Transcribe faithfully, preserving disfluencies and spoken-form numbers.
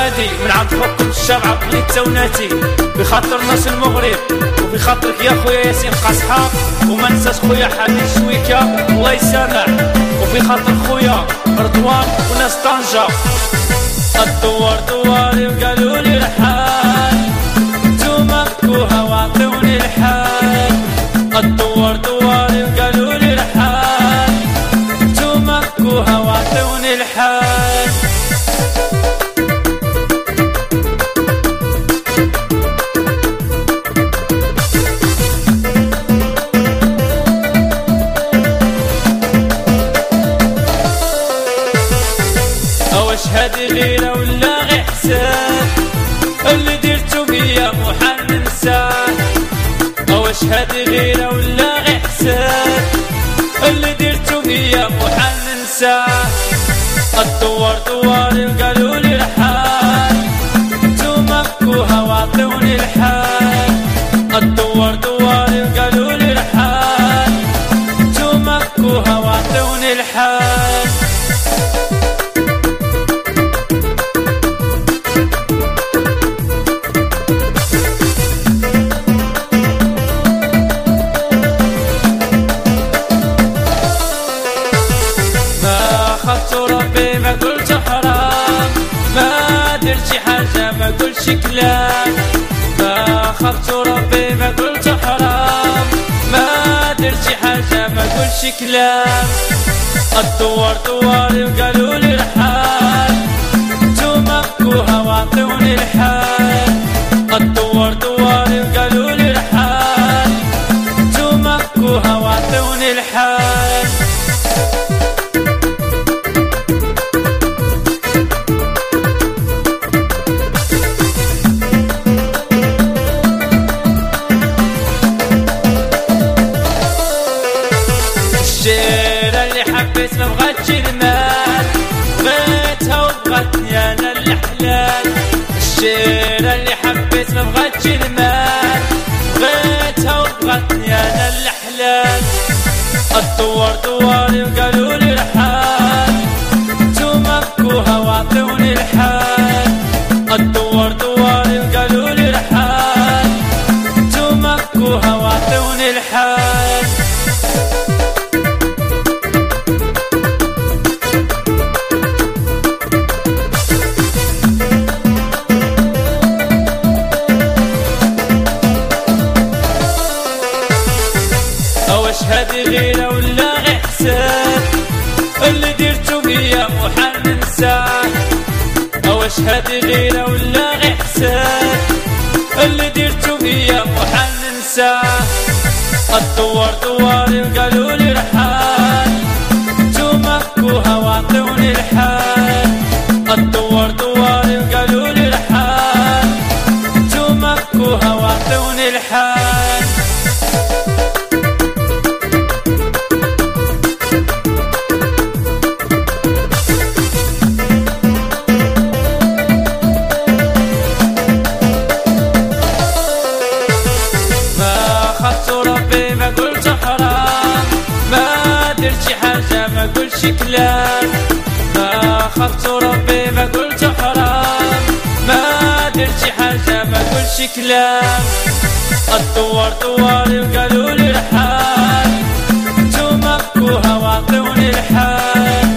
هادي من عند حكم الشرع بليت وناتي بخاطر ناس المغرب وبخاطرك يا خويا ياسين قصحة وما نساش خويا حبيب شويكا الله يسامح وفي خاطر خويا رضوان وناس طنجة. الدوار دواري وقالوا لي الحال نتوما بكوها وعطوني الحال. الدوار دواري وقالوا لي الحال نتوما بكوها وعطوني الحال. واش هادي غيرة ولا غي حساب اللي درتو بيا محال ننساه. واش هادي غيرة ولا غي حساب اللي درتو بيا محال ننساه. الدوار دواري وقالوا لي الحال نتوما بكوها وعطوني الحال. الدوار دواري وقالوا لي الحال نتوما بكوها وعطوني الحال. ربي ما قلت حرام ما درت شي حاجة ما قلتش كلام. ما خفت ربي ما قلت حرام ما درت شي حاجة ما قلتش كلام. الدوار دواري وقالوا لي الحال نتوما بكوها وعطوني الحال. الدوار دواري وقالوا لي الحال نتوما بكوها وعطوني الحال. الشيرة اللي حبيت ما بغاتش المال بغيتها وبغاتني انا الحلال. الشيرة اللي حبيت ما بغاتش المال بغيتها وبغاتني انا الحلال. الدوار دواري وقالوا لي الحال نتوما بكوها وعطوني الحال. الدوار دواري وقالوا لي الحال نتوما بكوها وعطوني الحال. واش هادي غيرة ولا غي حساب اللي درتو بيا محال ننساه. واش هادي غيرة ولا غي حساب اللي درتو بيا محال ننساه. الدوار دواري وقالوا لي الحال نتوما بكوها وعطوني الحال. الدوار دواري وقالوا لي الحال نتوما بكوها وعطوني الحال. ربي ما قلت حرام ما درت شي حاجة ما قلتش كلام. ما خفت ربي ما قلت حرام ما درت شي حاجة ما قلتش كلام. الدوار دواري وقالوا لي الحال نتوما بكوها وعطوني الحال.